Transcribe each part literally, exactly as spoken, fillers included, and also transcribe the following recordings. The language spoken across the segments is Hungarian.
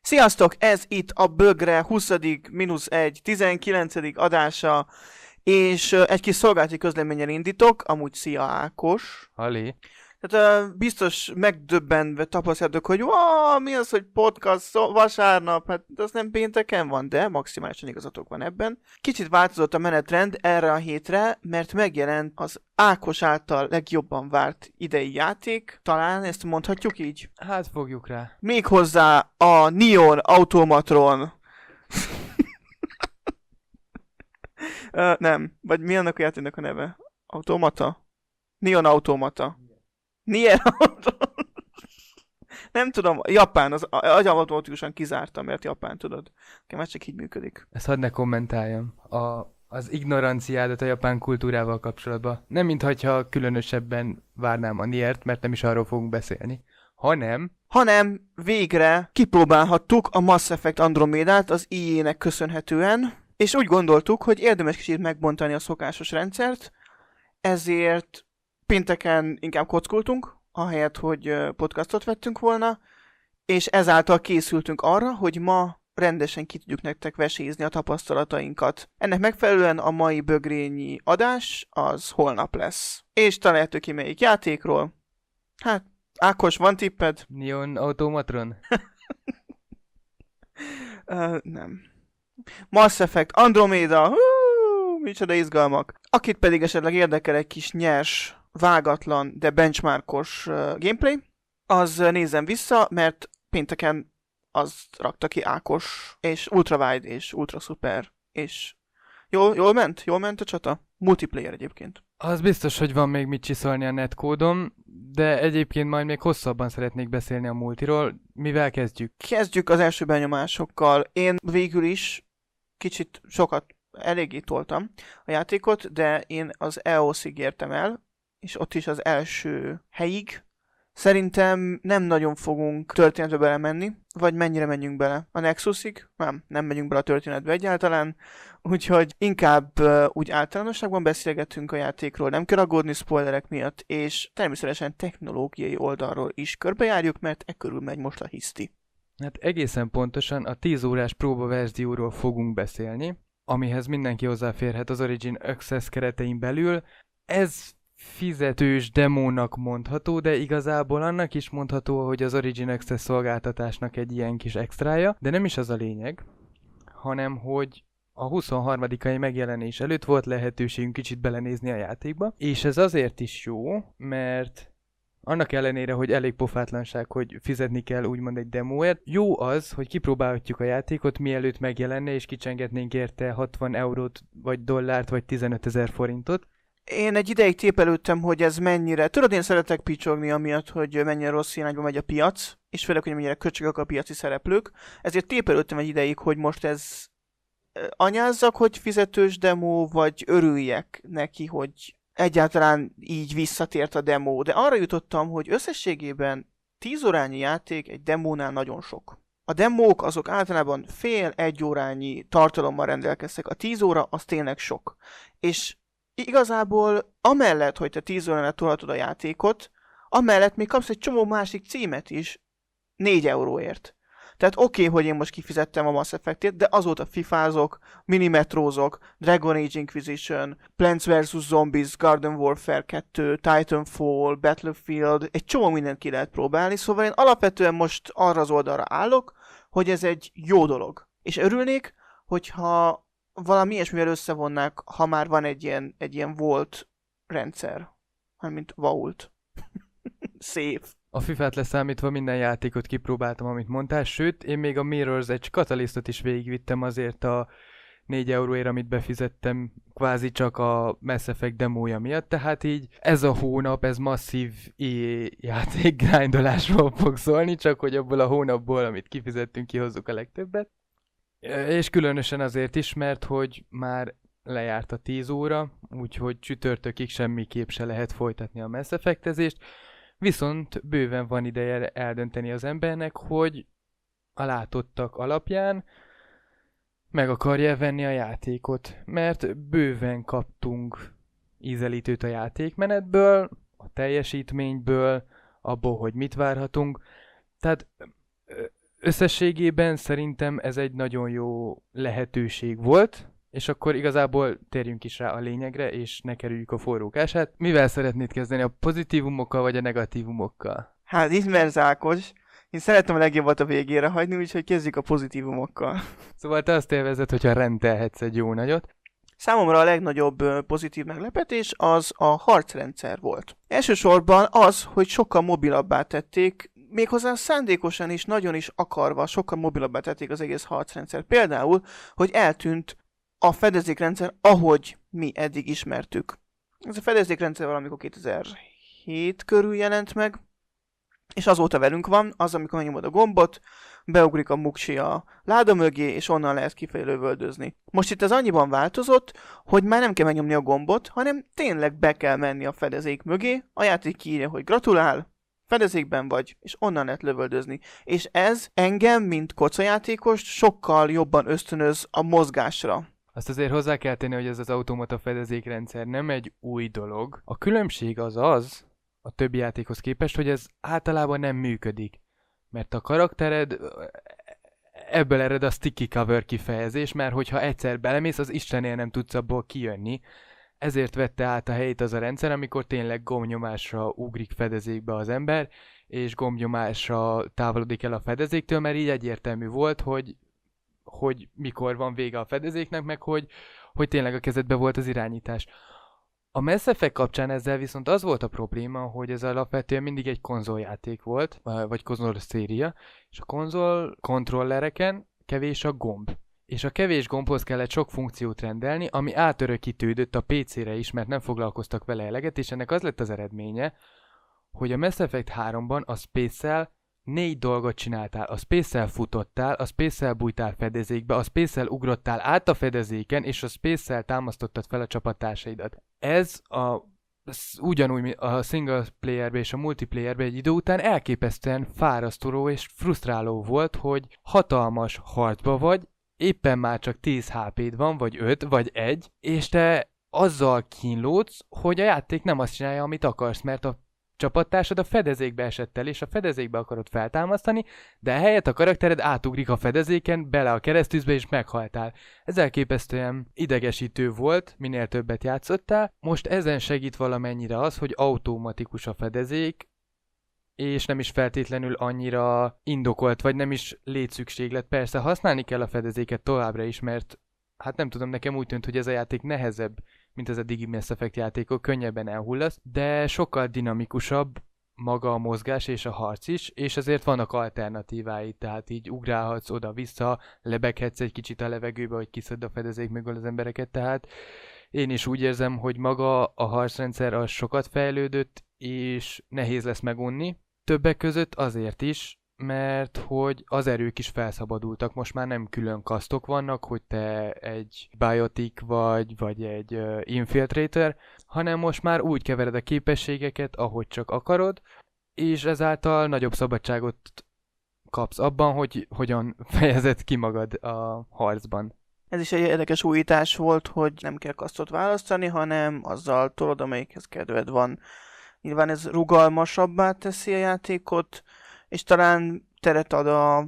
Sziasztok! Ez itt a Bögre huszadik mínusz egy tizenkilencedik adása, és ö, egy kis szolgálati közleménnyel indítok, amúgy szia Ákos. Halé. Tehát ö, biztos megdöbbenve tapasztaltok, hogy wow, mi az, hogy podcast szó, vasárnap, hát az nem pénteken van, de maximálisan igazatok van ebben. Kicsit változott a menetrend erre a hétre, mert megjelent az Ákos által legjobban várt idei játék, talán ezt mondhatjuk így. Hát fogjuk rá. Méghozzá a Neon Automatron. uh, nem, vagy mi annak a játéknak a neve? Automata? Neon Automata. Neon Automata. Nem tudom, Japán, az automatikusan kizártam, mert Japán, tudod. Nekem már csak így működik. Ezt hadd ne kommentáljam. A, az ignoranciádat a japán kultúrával kapcsolatban. Nem mintha különösebben várnám a Niert, mert nem is arról fogunk beszélni. Hanem... Hanem végre kipróbálhattuk a Mass Effect Andromedát az í á-nek köszönhetően, és úgy gondoltuk, hogy érdemes kicsit megbontani a szokásos rendszert, ezért pénteken inkább kockultunk, ahelyett, hogy podcastot vettünk volna, és ezáltal készültünk arra, hogy ma rendesen ki tudjuk nektek vesézni a tapasztalatainkat. Ennek megfelelően a mai bögrényi adás az holnap lesz. És találjátok ki melyik játékról. Hát, Ákos, van tipped? Neon Automatron? uh, nem. Mass Effect Andromeda, hú, micsoda izgalmak. Akit pedig esetleg érdekel egy kis nyers, vágatlan, de benchmarkos uh, gameplay, az uh, nézzen vissza, mert pénteken azt rakta ki Ákos, és ultrawide, és ultra super, és jól, jól ment? Jól ment a csata? Multiplayer egyébként. Az biztos, hogy van még mit csiszolni a netkódon, de egyébként majd még hosszabban szeretnék beszélni a multiról. Mivel kezdjük? Kezdjük az első benyomásokkal. Én végül is kicsit sokat eléggé toltam a játékot, de én az e o es-ig értem el, és ott is az első helyig. Szerintem nem nagyon fogunk történetbe belemenni, vagy mennyire menjünk bele. A Nexusig? Nem, nem megyünk bele a történetbe egyáltalán, úgyhogy inkább uh, úgy általánosságban beszélgetünk a játékról, nem kell aggódni spoilerek miatt, és természetesen technológiai oldalról is körbejárjuk, mert e körül megy most a hiszti. Hát egészen pontosan a tíz órás próbaverzióról fogunk beszélni, amihez mindenki hozzáférhet az Origin Access keretein belül. Ez fizetős demónak mondható, de igazából annak is mondható, hogy az Origin Access szolgáltatásnak egy ilyen kis extrája, de nem is az a lényeg, hanem hogy a huszonharmadikai megjelenés előtt volt lehetőségünk kicsit belenézni a játékba, és ez azért is jó, mert annak ellenére, hogy elég pofátlanság, hogy fizetni kell úgymond egy demóért, jó az, hogy kipróbálhatjuk a játékot, mielőtt megjelenne, és kicsengetnénk érte hatvan eurót, vagy dollárt, vagy tizenötezer forintot. Én egy ideig tépelődtem, hogy ez mennyire... Tudod, én szeretek picsogni amiatt, hogy mennyire rossz irányba megy a piac, és főleg, hogy mennyire köcsögök a piaci szereplők. Ezért tépelődtem egy ideig, hogy most ez anyázzak, hogy fizetős demo, vagy örüljek neki, hogy egyáltalán így visszatért a demo. De arra jutottam, hogy összességében tíz órányi játék egy demónál nagyon sok. A demók azok általában fél-egy órányi tartalommal rendelkeztek. A tíz óra az tényleg sok. És igazából amellett, hogy te tíz óránál tolhatod a játékot, amellett még kapsz egy csomó másik címet is négy euróért. Tehát oké, okay, hogy én most kifizettem a Mass Effect-ét, de azóta fifázok, minimetrózok, Dragon Age Inquisition, Plants versus. Zombies, Garden Warfare kettő, Titanfall, Battlefield, egy csomó mindent ki lehet próbálni, szóval én alapvetően most arra az oldalra állok, hogy ez egy jó dolog. És örülnék, hogyha valami ilyesmivel összevonnák, ha már van egy ilyen, egy ilyen Vault rendszer, mint Vault. Szép. A fifát leszámítva minden játékot kipróbáltam, amit mondtál, sőt, én még a Mirror's Edge Catalystot is végigvittem azért a négy euróért, amit befizettem kvázi csak a Mass Effect demója miatt, tehát így ez a hónap, ez masszív é á játék grindolásról fog szólni, csak hogy abból a hónapból, amit kifizettünk, kihozzuk a legtöbbet. És különösen azért is, mert hogy már lejárt a tíz óra, úgyhogy csütörtökig semmiképp se lehet folytatni a Mass Effect-ezést, viszont bőven van ideje eldönteni az embernek, hogy a látottak alapján meg akarja venni a játékot, mert bőven kaptunk ízelítőt a játékmenetből, a teljesítményből, abból, hogy mit várhatunk. Tehát összességében szerintem ez egy nagyon jó lehetőség volt, és akkor igazából térjünk is rá a lényegre, és ne kerüljük a forrókását. Mivel szeretnéd kezdeni, a pozitívumokkal vagy a negatívumokkal? Hát ismersz Ákos, én szeretem a legjobbat a végére hagyni, úgyhogy kezdjük a pozitívumokkal. Szóval te azt élvezed, hogyha rendelhetsz egy jó nagyot. Számomra a legnagyobb pozitív meglepetés az a harcrendszer volt. Elsősorban az, hogy sokkal mobilabbá tették, méghozzá szándékosan is, nagyon is akarva sokkal mobilabbá tették az egész harcrendszer. Például, hogy eltűnt a fedezékrendszer, ahogy mi eddig ismertük. Ez a fedezékrendszer valamikor kétezer-hét körül jelent meg, és azóta velünk van, az, amikor megnyomod a gombot, beugrik a muksi a láda mögé, és onnan lehet kifelé lövöldözni. Most itt ez annyiban változott, hogy már nem kell megnyomni a gombot, hanem tényleg be kell menni a fedezék mögé, a játék kiírja, hogy gratulál, fedezékben vagy, és onnan lehet lövöldözni. És ez engem, mint kocajátékos, sokkal jobban ösztönöz a mozgásra. Azt azért hozzá kell tenni, hogy ez az automata fedezékrendszer nem egy új dolog. A különbség az az, a többi játékhoz képest, hogy ez általában nem működik. Mert a karaktered, ebből ered a sticky cover kifejezés, mert hogyha egyszer belemész, az Istennél nem tudsz abból kijönni. Ezért vette át a helyét az a rendszer, amikor tényleg gombnyomásra ugrik fedezékbe az ember, és gombnyomásra távolodik el a fedezéktől, mert így egyértelmű volt, hogy, hogy mikor van vége a fedezéknek, meg hogy, hogy tényleg a kezedbe volt az irányítás. A Mass Effect kapcsán ezzel viszont az volt a probléma, hogy ez alapvetően mindig egy konzoljáték volt, vagy konzol széria, és a konzol kontrollereken kevés a gomb. És a kevés gombhoz kellett sok funkciót rendelni, ami átörökítődött a pé cére is, mert nem foglalkoztak vele eleget, és ennek az lett az eredménye, hogy a Mass Effect háromban a Space-szel négy dolgot csináltál. A Space-szel futottál, a Space-szel bújtál fedezékbe, a Space-szel ugrottál át a fedezéken, és a Space-szel támasztottad fel a csapattársaidat. Ez a ugyanúgy a single playerbe és a multiplayerbe egy idő után elképesztően fárasztó és frusztráló volt, hogy hatalmas harcba vagy, éppen már csak tíz há péd van, vagy öt, vagy egy, és te azzal kínlódsz, hogy a játék nem azt csinálja, amit akarsz, mert a csapattársad a fedezékbe esett el, és a fedezékbe akarod feltámasztani, de helyett a karaktered átugrik a fedezéken, bele a keresztűzbe, és meghaltál. Ez elképesztően idegesítő volt, minél többet játszottál. Most ezen segít valamennyire az, hogy automatikus a fedezék, és nem is feltétlenül annyira indokolt, vagy nem is létszükséglet. Persze használni kell a fedezéket továbbra is, mert hát nem tudom, nekem úgy tűnt, hogy ez a játék nehezebb, mint az eddigi Mass Effect játékok, könnyebben elhullasz, de sokkal dinamikusabb maga a mozgás és a harc is, és ezért vannak alternatívái, tehát így ugrálhatsz oda-vissza, lebeghetsz egy kicsit a levegőbe, hogy kiszed a fedezék mögül az embereket, tehát én is úgy érzem, hogy maga a harcrendszer az sokat fejlődött, és nehéz lesz megunni. Többek között azért is, mert hogy az erők is felszabadultak, most már nem külön kasztok vannak, hogy te egy biotic vagy, vagy egy uh, infiltrator, hanem most már úgy kevered a képességeket, ahogy csak akarod, és ezáltal nagyobb szabadságot kapsz abban, hogy hogyan fejezed ki magad a harcban. Ez is egy érdekes újítás volt, hogy nem kell kasztot választani, hanem azzal tolod, amelyikhez kedved van. Nyilván ez rugalmasabbá teszi a játékot, és talán teret ad a,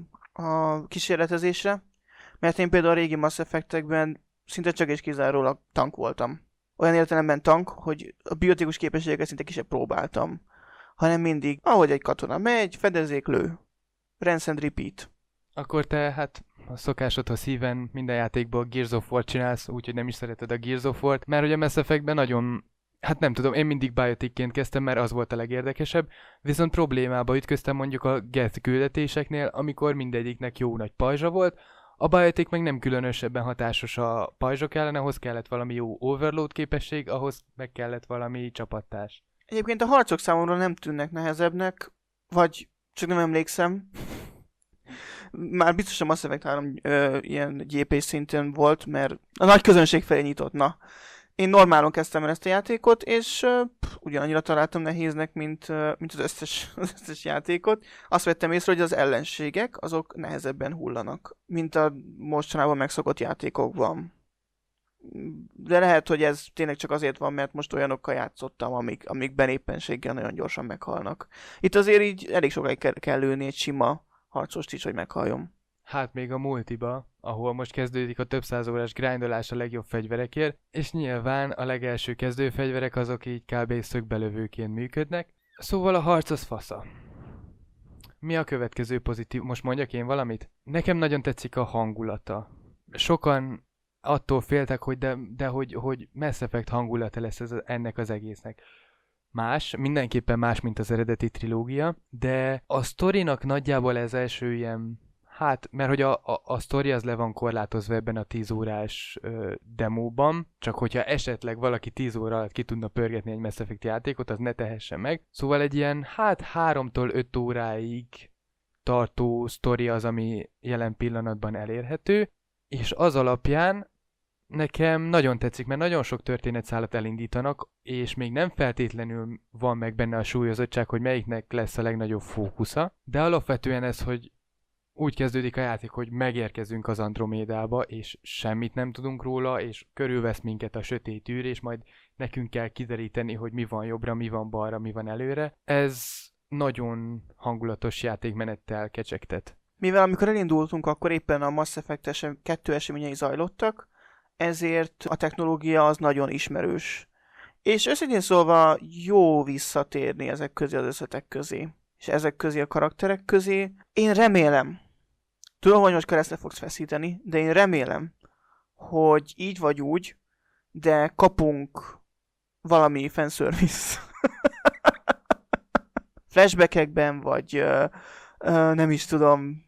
a kísérletezésre, mert én például a régi Mass Effect-ekben szinte csak és kizárólag tank voltam. Olyan értelemben tank, hogy a biotikus képességeket szinte ki sem próbáltam, hanem mindig, ahogy egy katona megy, fedezék, lő. Rinse and repeat. Akkor te, hát a szokásodhoz híven minden játékból Gears of War csinálsz, úgyhogy nem is szereted a Gears of War-t, mert hogy a Mass Effect-ben nagyon, hát nem tudom, én mindig biotic-ként kezdtem, mert az volt a legérdekesebb, viszont problémába ütköztem mondjuk a Geth küldetéseknél, amikor mindegyiknek jó nagy pajzsa volt, a biotic meg nem különösebben hatásos a pajzsok ellen, ahhoz kellett valami jó overload képesség, ahhoz meg kellett valami csapattárs. Egyébként a harcok számomra nem tűnnek nehezebbnek, vagy csak nem emlékszem. Már biztosan Mass Effect három ö, ilyen gé pé szinten volt, mert a nagy közönség felé nyitott, na. Én normálon kezdtem el ezt a játékot, és ö, pff, ugyanannyira találtam nehéznek, mint, ö, mint az, összes, az összes játékot. Azt vettem észre, hogy az ellenségek, azok nehezebben hullanak, mint a mostanában megszokott játékokban. De lehet, hogy ez tényleg csak azért van, mert most olyanokkal játszottam, amik, amikben éppenséggel nagyon gyorsan meghalnak. Itt azért így elég sokáig kell, kell lőni egy sima harcost is, hogy meghalljon. Hát még a multiba, ahol most kezdődik a több száz órás grindolás a legjobb fegyverekért, és nyilván a legelső kezdőfegyverek azok így kb. Szögbelövőként működnek. Szóval a harc az fasza. Mi a következő pozitív? Most mondjak én valamit? Nekem nagyon tetszik a hangulata. Sokan attól féltek, hogy de, de hogy, hogy Mass Effect hangulata lesz ez, ennek az egésznek. Más, mindenképpen más, mint az eredeti trilógia, de a sztorinak nagyjából ez első ilyen, hát, mert hogy a, a, a sztori az le van korlátozva ebben a tíz órás ö, demóban, csak hogyha esetleg valaki tíz óra alatt ki tudna pörgetni egy Mass Effect játékot, az ne tehesse meg. Szóval egy ilyen, hát háromtól öt óráig tartó sztori az, ami jelen pillanatban elérhető, és az alapján nekem nagyon tetszik, mert nagyon sok történetszálat elindítanak, és még nem feltétlenül van meg benne a súlyozottság, hogy melyiknek lesz a legnagyobb fókusza, de alapvetően ez, hogy úgy kezdődik a játék, hogy megérkezünk az Andromédába, és semmit nem tudunk róla, és körülvesz minket a sötét űr, és majd nekünk kell kideríteni, hogy mi van jobbra, mi van balra, mi van előre. Ez nagyon hangulatos játékmenettel kecsegtet. Mivel amikor elindultunk, akkor éppen a Mass Effect kettő eseményei zajlottak, ezért a technológia az nagyon ismerős. És őszintén szólva jó visszatérni ezek közé az összetek közé, és ezek közé a karakterek közé. Én remélem, tudom, hogy most keresztre fogsz feszíteni, de én remélem, hogy így vagy úgy, de kapunk valami fanservice. Flashbackekben, vagy uh, uh, nem is tudom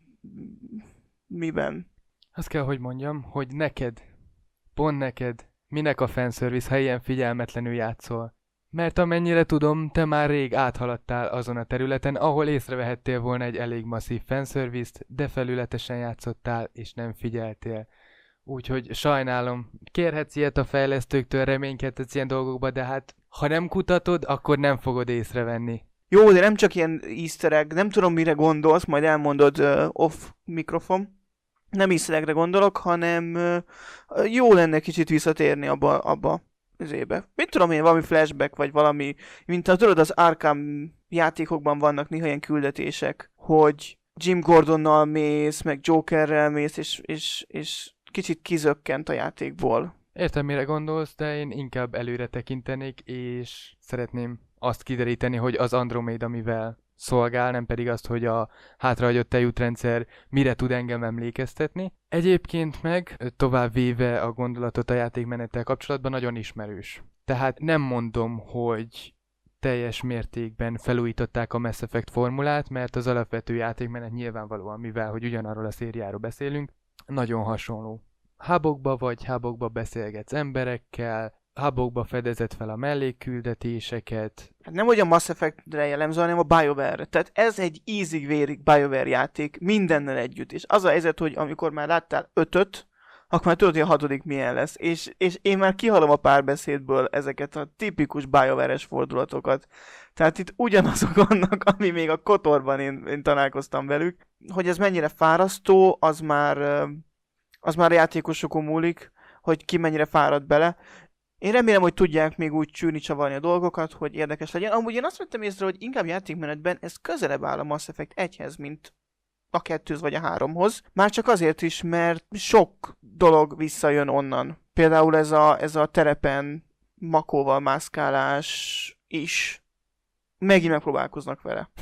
miben. Azt kell, hogy mondjam, hogy neked, pont neked, minek a fanservice, ha ilyen figyelmetlenül játszol? Mert amennyire tudom, te már rég áthaladtál azon a területen, ahol észrevehettél volna egy elég masszív fanservice-t, de felületesen játszottál, és nem figyeltél. Úgyhogy sajnálom, kérhetsz ilyet a fejlesztőktől, reménykedhetsz ilyen dolgokba, de hát ha nem kutatod, akkor nem fogod észrevenni. Jó, de nem csak ilyen easter egg, nem tudom mire gondolsz, majd elmondod uh, off mikrofon. Nem easter eggre gondolok, hanem uh, jó lenne kicsit visszatérni abba, abba az ébe. Mit tudom én, valami flashback, vagy valami, mint ha tudod, az Arkham játékokban vannak néha ilyen küldetések, hogy Jim Gordonnal mész, meg Jokerrel mész, és, és, és kicsit kizökkent a játékból. Értem, mire gondolsz, de én inkább előre tekintenék, és szeretném azt kideríteni, hogy az Androméda mivel szolgál, nem pedig azt, hogy a hátrahagyott eljutrendszer mire tud engem emlékeztetni. Egyébként meg, tovább véve a gondolatot a játékmenettel kapcsolatban, nagyon ismerős. Tehát nem mondom, hogy teljes mértékben felújították a Mass Effect formulát, mert az alapvető játékmenet nyilvánvalóan, mivel hogy ugyanarról a szériáról beszélünk, nagyon hasonló. Hubokba vagy hubokba beszélgetsz emberekkel, hubokba fedezed fel a mellékküldetéseket. Hát nem hogy a Mass Effect-re jellemző, hanem a BioWare-re. Tehát ez egy ízig-vérig BioWare játék mindennel együtt. És az a helyzet, hogy amikor már láttál ötöt, akkor már tudod, hogy a hatodik milyen lesz. És, és én már kihalom a párbeszédből ezeket a tipikus BioWare-es fordulatokat. Tehát itt ugyanazok vannak, ami még a Kotorban én, én találkoztam velük. Hogy ez mennyire fárasztó, az már, az már a játékosokon múlik, hogy ki mennyire fárad bele. Én remélem, hogy tudják még úgy csűrni, csavarni a dolgokat, hogy érdekes legyen. Amúgy én azt vettem észre, hogy inkább játékmenetben ez közelebb áll a Mass Effect egyhez, mint a kettőhöz vagy a háromhoz. Már csak azért is, mert sok dolog visszajön onnan. Például ez a, ez a terepen makóval mászkálás is. Megint megpróbálkoznak vele.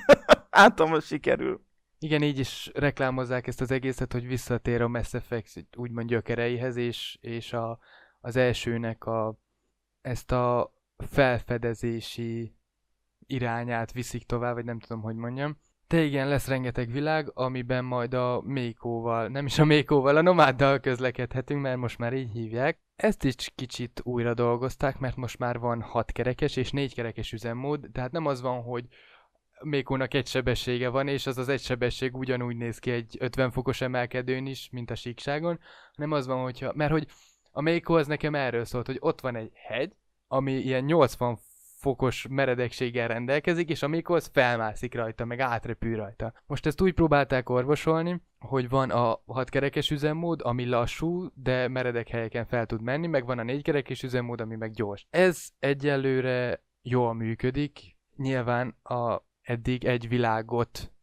Átom, hogy sikerül. Igen, így is reklámozzák ezt az egészet, hogy visszatér a Mass Effect úgymond gyökereihez, és, és a az elsőnek a, ezt a felfedezési irányát viszik tovább, vagy nem tudom, hogy mondjam. De igen, lesz rengeteg világ, amiben majd a Mékóval, nem is a Mékóval, a Nomáddal közlekedhetünk, mert most már így hívják. Ezt is kicsit újra dolgozták, mert most már van hat kerekes és négy kerekes üzemmód, tehát nem az van, hogy Mékónak egy sebessége van, és az az egy sebesség ugyanúgy néz ki egy ötven fokos emelkedőn is, mint a síkságon, hanem az van, hogyha, mert hogy a Mékó az nekem erről szólt, hogy ott van egy hegy, ami ilyen nyolcvan fokos meredekséggel rendelkezik, és a Mékó az felmászik rajta, meg átrepül rajta. Most ezt úgy próbálták orvosolni, hogy van a hatkerekes üzemmód, ami lassú, de meredek helyeken fel tud menni, meg van a négykerekes üzemmód, ami meg gyors. Ez egyelőre jól működik, nyilván a eddig egy világot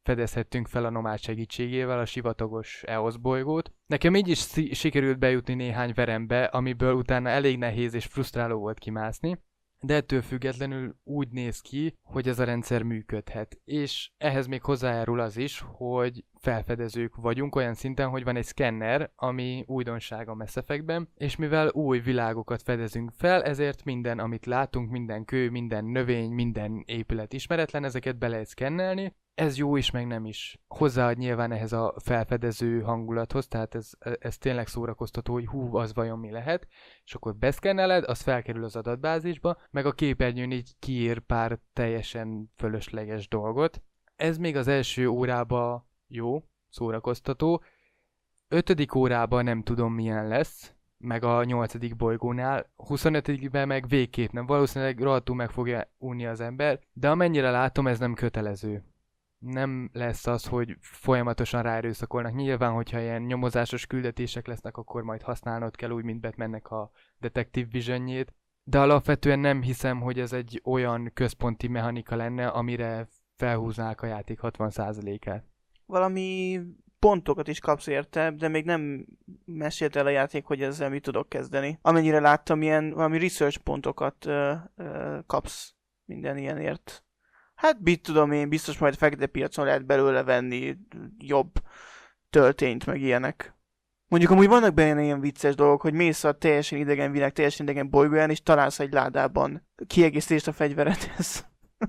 fedezhettünk fel a nomád segítségével a sivatagos Eosz bolygót. Nekem így is szi- sikerült bejutni néhány verembe, amiből utána elég nehéz és frusztráló volt kimászni, de ettől függetlenül úgy néz ki, hogy ez a rendszer működhet. És ehhez még hozzájárul az is, hogy felfedezők vagyunk olyan szinten, hogy van egy szkenner, ami újdonság a Mass Effectben, és mivel új világokat fedezünk fel, ezért minden, amit látunk, minden kő, minden növény, minden épület ismeretlen, ezeket be lehet szkennelni. Ez jó is, meg nem is. Hozzáad nyilván ehhez a felfedező hangulathoz, tehát ez, ez tényleg szórakoztató, hogy hú, az vajon mi lehet, és akkor beszkenneled, az felkerül az adatbázisba, meg a képernyőn így kiír pár teljesen fölösleges dolgot. Ez még az első órába jó, szórakoztató. Ötödik órában nem tudom milyen lesz, meg a nyolcadik bolygónál, huszonötödikben meg végképp nem, valószínűleg rohadtul meg fogja unni az ember, de amennyire látom, ez nem kötelező. Nem lesz az, hogy folyamatosan ráerőszakolnak. Nyilván, hogyha ilyen nyomozásos küldetések lesznek, akkor majd használnod kell úgy, mint Batmannek a Detective Visionjét. De alapvetően nem hiszem, hogy ez egy olyan központi mechanika lenne, amire felhúznák a játék hatvan százalékát. Valami pontokat is kapsz érte, de még nem mesélt el a játék, hogy ezzel mit tudok kezdeni. Amennyire láttam, ilyen valami research pontokat ö, ö, kapsz minden ilyenért. Hát mit tudom én, biztos majd fekete piacon lehet belőle venni jobb töltényt, meg ilyenek. Mondjuk amúgy vannak benne ilyen vicces dolgok, hogy mész a teljesen idegen világ, teljesen idegen bolygóján, és találsz egy ládában kiegészítést a fegyveredhez.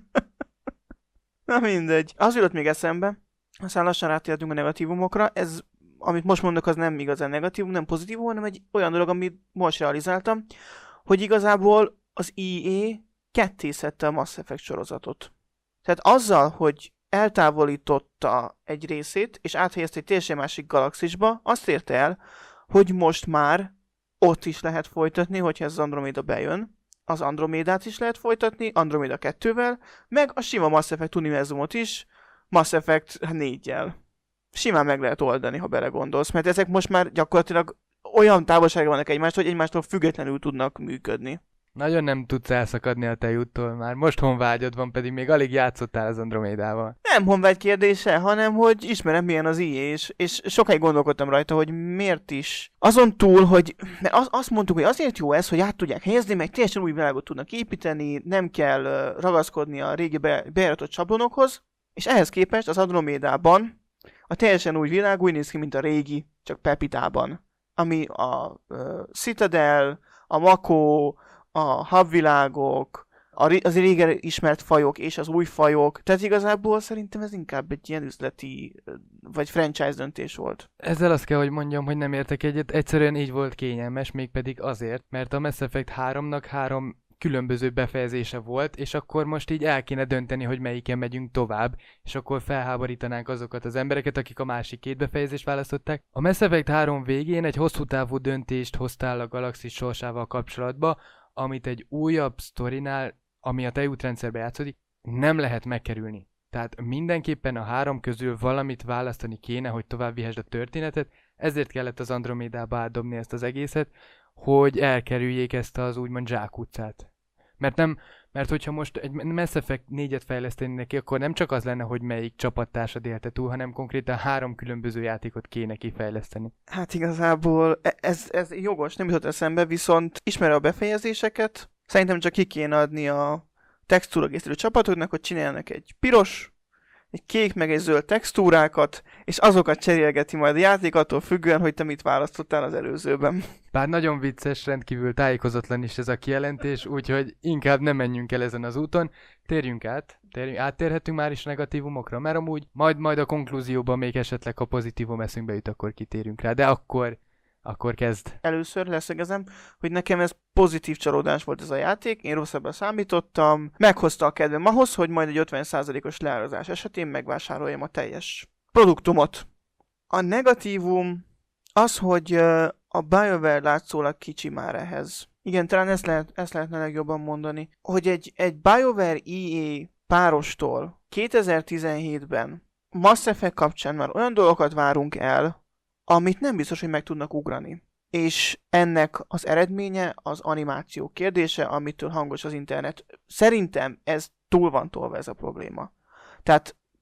Na mindegy. Az jutott még eszembe, aztán lassan rátértünk a negatívumokra. Ez, amit most mondok, az nem igazán negatívum, nem pozitívum, hanem egy olyan dolog, amit most realizáltam, hogy igazából az í á kettészette a Mass Effect sorozatot. Tehát azzal, hogy eltávolította egy részét, és áthelyezte egy teljesen másik galaxisba, azt érte el, hogy most már ott is lehet folytatni, hogyha ez az Andromeda bejön. Az Andromédát is lehet folytatni, Andromeda kettővel, meg a sima Mass Effect univerzumot is, Mass Effect négyel. Simán meg lehet oldani, ha belegondolsz, mert ezek most már gyakorlatilag olyan távolságra vannak egymástól, hogy egymástól függetlenül tudnak működni. Nagyon nem tudsz elszakadni a tejúttól már. Most honvágyad van, pedig még alig játszottál az Andromédával. Nem honvágy kérdése, hanem hogy ismerem milyen az í á, és, és sokáig gondolkodtam rajta, hogy miért is. Azon túl, hogy mert az, azt mondtuk, hogy azért jó ez, hogy át tudják helyezni, meg teljesen új világot tudnak építeni, nem kell uh, ragaszkodni a régi be, bejáratott sablonokhoz, és ehhez képest az Andromédában a teljesen új világ úgy néz ki, mint a régi, csak Pepitában. Ami a uh, Citadel, a Mako, a hubvilágok, az régen ismert fajok és az új fajok. Tehát igazából szerintem ez inkább egy ilyen üzleti vagy franchise döntés volt. Ezzel azt kell, hogy mondjam, hogy nem értek egyet. Egyszerűen így volt kényelmes, mégpedig azért, mert a Mass Effect háromnak három különböző befejezése volt, és akkor most így el kéne dönteni, hogy melyiken megyünk tovább, és akkor felháborítanánk azokat az embereket, akik a másik két befejezést választották. A Mass Effect három végén egy hosszú távú döntést hoztál a galaxis sorsával kapcsolatba, amit egy újabb sztorinál, ami a tejútrendszerbe játszódik, nem lehet megkerülni. Tehát mindenképpen a három közül valamit választani kéne, hogy tovább vihesd a történetet, ezért kellett az Andromédába átdobni ezt az egészet, hogy elkerüljék ezt az úgymond zsákutcát. Mert nem, mert hogyha most egy Mass Effect négyet fejleszteni neki, akkor nem csak az lenne, hogy melyik csapattársad élte túl, hanem konkrétan három különböző játékot kéne kifejleszteni. Hát igazából ez, ez jogos, nem jutott eszembe, viszont ismerve a befejezéseket, szerintem csak ki kéne adni a textúrakészítő csapatoknak, hogy csináljanak egy piros, egy kék meg egy zöld textúrákat, és azokat cserélgeti majd a játék attól függően, hogy te mit választottál az előzőben. Bár nagyon vicces, rendkívül tájékozatlan is ez a kijelentés, úgyhogy inkább nem menjünk el ezen az úton, térjünk át, térjünk, áttérhetünk már is negatívumokra, mert amúgy majd majd a konklúzióban még esetleg a pozitívum eszünkbe jut, akkor kitérünk rá, de akkor Akkor kezd. Először leszögezem, hogy nekem ez pozitív csalódás volt ez a játék, én rosszabbra számítottam, meghozta a kedvem ahhoz, hogy majd egy ötven százalékos leárazás esetén megvásároljam a teljes produktumot. A negatívum az, hogy a BioWare látszólag kicsi már ehhez. Igen, talán ezt, lehet, ezt lehetne legjobban mondani, hogy egy, egy BioWare í á párostól kétezer-tizenhétben Mass Effect kapcsán már olyan dolgokat várunk el, amit nem biztos, hogy meg tudnak ugrani. És ennek az eredménye az animáció kérdése, amitől hangos az internet. Szerintem ez túl van tolva ez a probléma. Tehát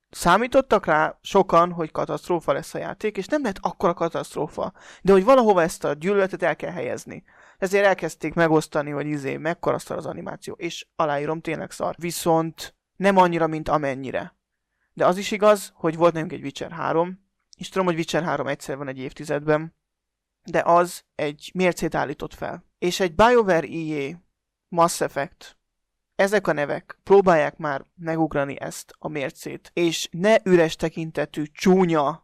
Számítottak rá sokan, hogy katasztrófa lesz a játék, és nem lett akkora katasztrófa. De hogy valahova ezt a gyűlöletet el kell helyezni. Ezért elkezdték megosztani, hogy izé, mekkora szar az animáció. És aláírom, tényleg szar. Viszont nem annyira, mint amennyire. De az is igaz, hogy volt nekünk egy Witcher három, és tudom, hogy Witcher három egyszer van egy évtizedben, de az egy mércét állított fel. És egy BioWare í á, Mass Effect, ezek a nevek próbálják már megugrani ezt a mércét, és ne üres tekintetű, csúnya,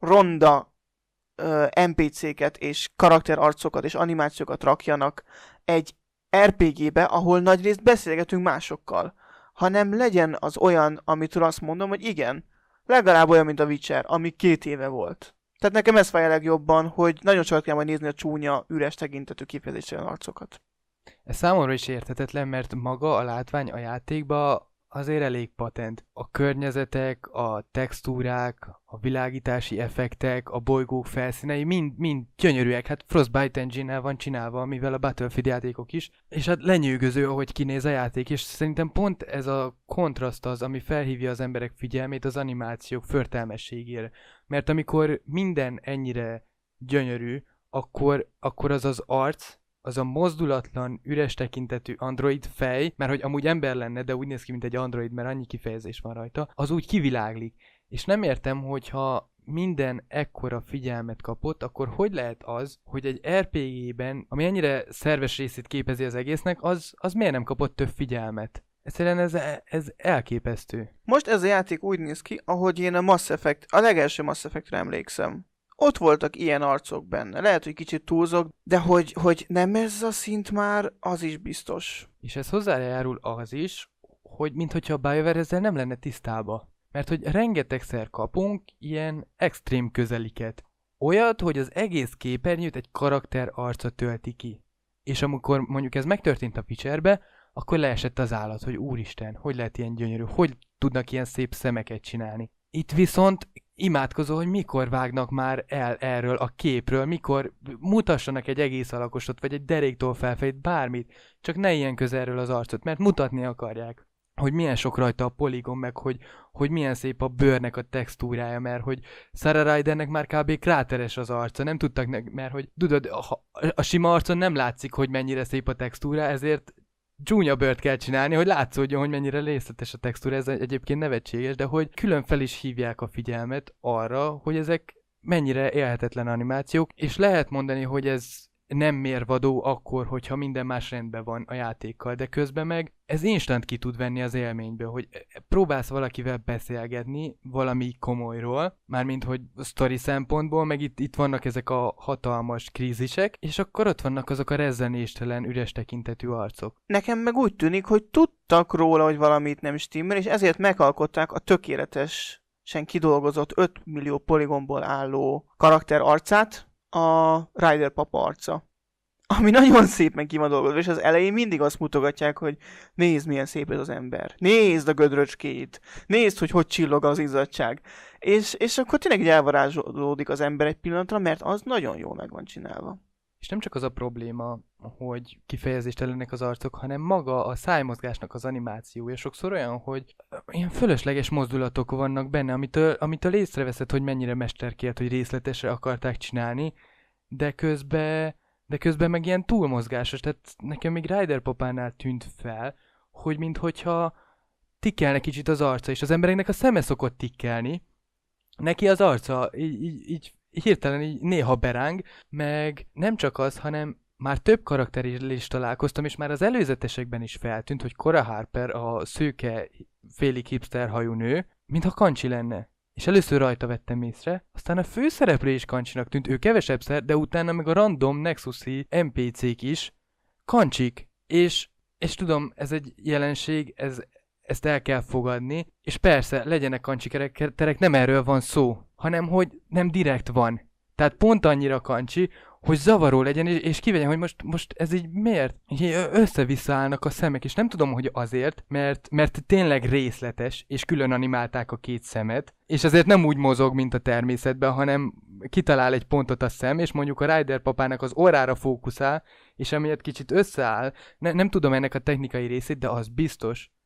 ronda ö, en pé cé-ket és karakterarcokat és animációkat rakjanak egy er pé gé-be, ahol nagyrészt beszélgetünk másokkal, hanem legyen az olyan, amitől azt mondom, hogy igen, legalább olyan, mint a Witcher, ami két éve volt. Tehát nekem ez fáj a legjobban, hogy nagyon sokat kell majd nézni a csúnya, üres tekintetű kifejezésen arcokat. Ez számomra is érthetetlen, mert maga a látvány a játékba azért elég patent. A környezetek, a textúrák, a világítási effektek, a bolygók felszínei mind, mind gyönyörűek. Hát Frostbite Engine-nel van csinálva, mivel a Battlefield játékok is. És hát lenyűgöző, ahogy kinéz a játék, és szerintem pont ez a kontraszt az, ami felhívja az emberek figyelmét az animációk förtelmességére. Mert amikor minden ennyire gyönyörű, akkor, akkor az az arc, az a mozdulatlan, üres tekintetű android fej, mert hogy amúgy ember lenne, de úgy néz ki, mint egy android, mert annyi kifejezés van rajta, az úgy kiviláglik. És nem értem, hogyha minden ekkora figyelmet kapott, akkor hogy lehet az, hogy egy er pé gében, ami ennyire szerves részét képezi az egésznek, az, az miért nem kapott több figyelmet? Egyszerűen ez, ez elképesztő. Most ez a játék úgy néz ki, ahogy én a Mass Effect, a legelső Mass Effectre emlékszem. Ott voltak ilyen arcok benne. Lehet, hogy kicsit túlzok, de hogy, hogy nem ez a szint már, az is biztos. És ez hozzájárul az is, hogy minthogyha a BioWare ezzel nem lenne tisztába. Mert hogy rengetegszer kapunk ilyen extrém közeliket. Olyat, hogy az egész képernyőt egy karakter arca tölti ki. És amikor mondjuk ez megtörtént a Witcherbe, akkor leesett az állat, hogy úristen, hogy lehet ilyen gyönyörű, hogy tudnak ilyen szép szemeket csinálni. Itt viszont imádkozó, hogy mikor vágnak már el erről a képről, mikor mutassanak egy egész alakosot, vagy egy deréktól felfejt, bármit, csak ne ilyen közelről az arcot, mert mutatni akarják, hogy milyen sok rajta a poligon, meg hogy, hogy milyen szép a bőrnek a textúrája, mert hogy Sarah Rydernek már kb. Kráteres az arca, nem tudtak, mert hogy tudod, a, a sima arcon nem látszik, hogy mennyire szép a textúra, ezért csúnya bőrt kell csinálni, hogy látszódjon, hogy mennyire részletes a textúra, ez egyébként nevetséges, de hogy külön fel is hívják a figyelmet arra, hogy ezek mennyire élhetetlen animációk, és lehet mondani, hogy ez nem mérvadó akkor, hogyha minden más rendben van a játékkal, de közben meg ez instant ki tud venni az élményből, hogy próbálsz valakivel beszélgetni valami komolyról, mármint hogy sztori szempontból, meg itt, itt vannak ezek a hatalmas krízisek, és akkor ott vannak azok a rezzenéstelen, üres tekintetű arcok. Nekem meg úgy tűnik, hogy tudtak róla, hogy valamit nem stimmel, és ezért megalkották a tökéletesen kidolgozott öt millió poligonból álló karakter arcát, a Ryder papa arca. Ami nagyon szépen ki van dolgozva, és az elején mindig azt mutogatják, hogy nézd, milyen szép ez az ember. Nézd a gödröcskét. Nézd, hogy hogy csillog az izzadság. És, és akkor tényleg így elvarázsolódik az ember egy pillanatra, mert az nagyon jól meg van csinálva. És nem csak az a probléma, hogy kifejezéstelenek az arcok, hanem maga a szájmozgásnak az animációja. Sokszor olyan, hogy ilyen fölösleges mozdulatok vannak benne, amitől, amitől észreveszed, hogy mennyire mesterkélt, hogy részletesre akarták csinálni, de közben, de közben meg ilyen túlmozgásos. Tehát nekem még Ryder papánál tűnt fel, hogy minthogyha tikkelne kicsit az arca, és az embereknek a szeme szokott tikkelni, neki az arca így, így, így hirtelen így néha beráng, meg nem csak az, hanem már több karakterrel is találkoztam, és már az előzetesekben is feltűnt, hogy Cora Harper, a szőke, félig hipster hajú nő, mintha kancsi lenne. És először rajta vettem észre, aztán a főszereplő is kancsinak tűnt, ő kevesebbszer, de utána meg a random Nexus-i en pé cé-k is kancsik. És, és tudom, ez egy jelenség, ez, ezt el kell fogadni, és persze, legyenek kancsi karakterek, nem erről van szó, hanem hogy nem direkt van. Tehát pont annyira kancsi, hogy zavaró legyen, és kivegyen, hogy most, most ez így miért? Össze-vissza állnak a szemek, és nem tudom, hogy azért, mert, mert tényleg részletes, és külön animálták a két szemet, és azért nem úgy mozog, mint a természetben, hanem kitalál egy pontot a szem, és mondjuk a Ryder papának az orrára fókuszál, és emiatt kicsit összeáll. Ne, nem tudom ennek a technikai részét, de az biztos,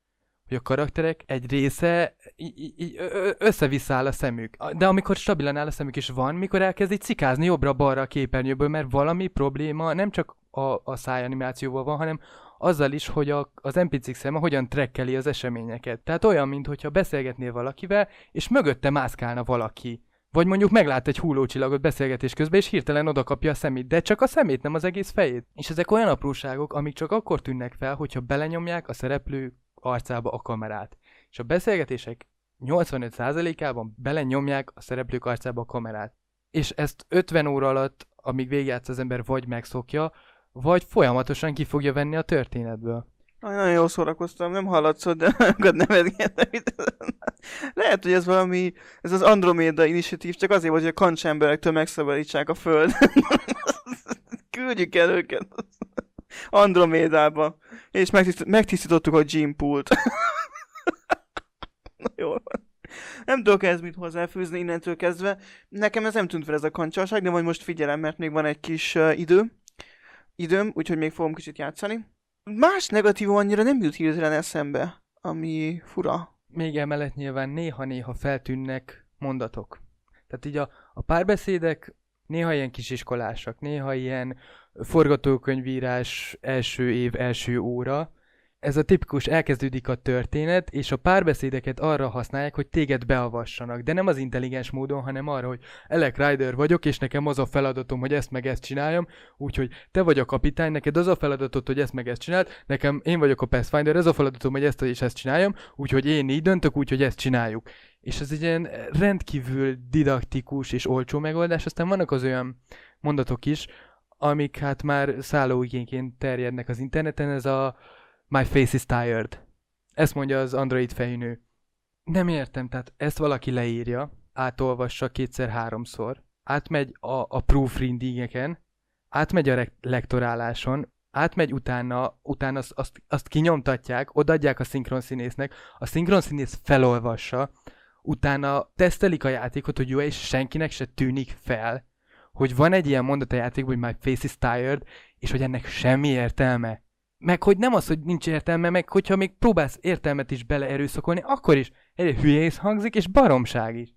hogy a karakterek egy része í- í- ö- össze-vissza áll a szemük. De amikor stabilan áll a szemük, és van, mikor elkezd így cikázni jobbra-balra a képernyőből, mert valami probléma nem csak a, a szájanimációval van, hanem azzal is, hogy a, az en pé cé szeme hogyan trekkeli az eseményeket. Tehát olyan, mintha beszélgetnél valakivel, és mögötte mászkálna valaki. Vagy mondjuk meglát egy hullócsillagot beszélgetés közben, és hirtelen odakapja a szemét, de csak a szemét, nem az egész fejét. És ezek olyan apróságok, amik csak akkor tűnnek fel, hogyha belenyomják a szereplő arcába a kamerát. És a beszélgetések nyolcvanöt százalékában belenyomják a szereplők arcába a kamerát. És ezt ötven óra alatt, amíg végigjátsz az ember, vagy megszokja, vagy folyamatosan ki fogja venni a történetből. Nagyon jól szórakoztam, nem hallatszod, de akkor nevetgettem itt. Lehet, hogy ez valami, ez az Andromeda initiatív, csak azért volt, hogy a kancs emberektől megszabadítsák a föld. Küldjük el őket Andromédába. És megtiszt- megtisztítottuk a gene poolt. Na jól van. Nem tudok ez mit hozzáfűzni innentől kezdve. Nekem ez nem tűnt fel ez a kancsalság, de majd most figyelem, mert még van egy kis uh, idő. Időm, úgyhogy még fogom kicsit játszani. Más negatívum annyira nem jut hirtelen eszembe, ami fura. Még emellett nyilván néha-néha feltűnnek mondatok. Tehát így a, a párbeszédek néha ilyen kisiskolásak, néha ilyen forgatókönyvírás első év, első óra. Ez a tipikus, elkezdődik a történet, és a párbeszédeket arra használják, hogy téged beavassanak. De nem az intelligens módon, hanem arra, hogy Alec Rider vagyok, és nekem az a feladatom, hogy ezt meg ezt csináljam, úgyhogy te vagy a kapitány, neked az a feladatod, hogy ezt meg ezt csináld, nekem én vagyok a Pathfinder, ez a feladatom, hogy ezt és ezt csináljam, úgyhogy én így döntök, úgyhogy ezt csináljuk. És ez egy ilyen rendkívül didaktikus és olcsó megoldás, aztán vannak az olyan mondatok is, amik hát már szállóigényként terjednek az interneten, ez a My face is tired. Ezt mondja az android fejnő. Nem értem, tehát ezt valaki leírja, átolvassa kétszer-háromszor, átmegy a, a proofreadingeken, átmegy a re- lektoráláson, átmegy utána, utána azt, azt, azt kinyomtatják, odaadják a szinkronszínésznek, a szinkronszínész felolvassa, utána tesztelik a játékot, hogy jó, és senkinek se tűnik fel, hogy van egy ilyen mondat a játékban, hogy my face is tired, és hogy ennek semmi értelme. Meg hogy nem az, hogy nincs értelme, meg hogyha még próbálsz értelmet is beleerőszakolni, akkor is egy hülyész hangzik, és baromság is.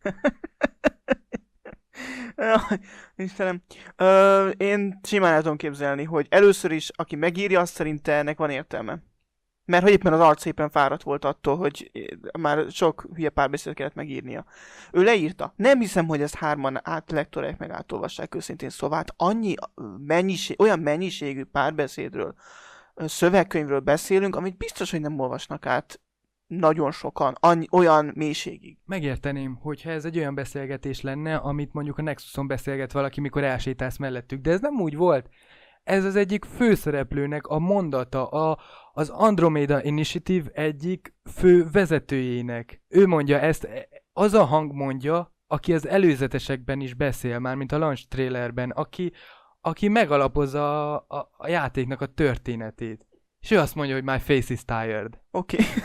Istenem. Ö, én simán el tudom képzelni, hogy először is, aki megírja, azt szerinte ennek van értelme. Mert hogy éppen az arc éppen fáradt volt attól, hogy már sok hülye párbeszédet kellett megírnia. Ő leírta. Nem hiszem, hogy ezt hárman átlektorálják meg átolvassák őszintén, szóval hát annyi mennyiség, olyan mennyiségű párbeszédről, szövegkönyvről beszélünk, amit biztos, hogy nem olvasnak át nagyon sokan, annyi, olyan mélységig. Megérteném, hogyha ez egy olyan beszélgetés lenne, amit mondjuk a Nexuson beszélget valaki, mikor elsétálsz mellettük, de ez nem úgy volt. Ez az egyik főszereplőnek a mondata, a, az Andromeda Initiative egyik fő vezetőjének. Ő mondja ezt, az a hang mondja, aki az előzetesekben is beszél, már mint a launch trailerben, aki, aki megalapozza a, a, a játéknak a történetét. És ő azt mondja, hogy my face is tired. Oké. Okay.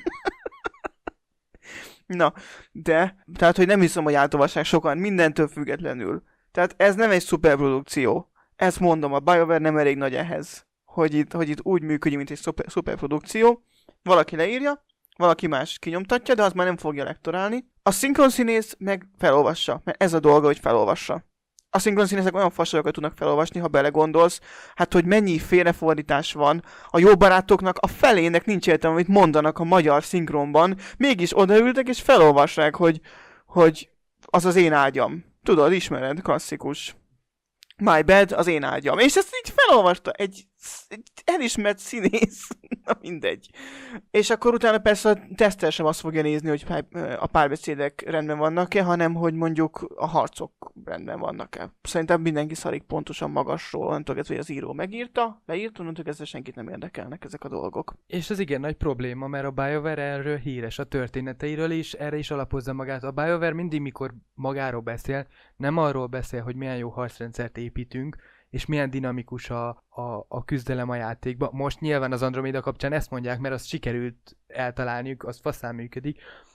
Na, de, tehát, hogy nem hiszem, hogy átolvassák sokan, mindentől függetlenül. Tehát ez nem egy szuperprodukció. Ezt mondom, a BioWare nem elég nagy ehhez, hogy itt, hogy itt úgy működjön, mint egy szuper, szuperprodukció. Valaki leírja, valaki más kinyomtatja, de az már nem fogja lektorálni. A szinkronszínész meg felolvassa, mert ez a dolga, hogy felolvassa. A szinkronszínészek olyan fasajokat tudnak felolvasni, ha belegondolsz, hát hogy mennyi félrefordítás van, a jó barátoknak a felének nincs értelme, amit mondanak a magyar szinkronban, mégis odaültek és felolvassák, hogy, hogy az az én ágyam. Tudod, ismered, klasszikus. My bad, az én ágyam. És ezt így felolvasta egy, egy elismert színész. Na mindegy. És akkor utána persze a tesztel sem azt fogja nézni, hogy a párbeszédek rendben vannak-e, hanem hogy mondjuk a harcok rendben vannak-e. Szerintem mindenki szarik pontosan magasról, onnantól kezdve, hogy az író megírta, leírta, onnantól kezdve senkit nem érdekelnek ezek a dolgok. És ez igen nagy probléma, mert a BioWare erről híres, a történeteiről is, erre is alapozza magát. A BioWare mindig, mikor magáról beszél, nem arról beszél, hogy milyen jó harcrendszert építünk, és milyen dinamikus a, a, a küzdelem a játékban. Most nyilván az Andromeda kapcsán ezt mondják, mert azt sikerült eltalálniuk, az faszán működik,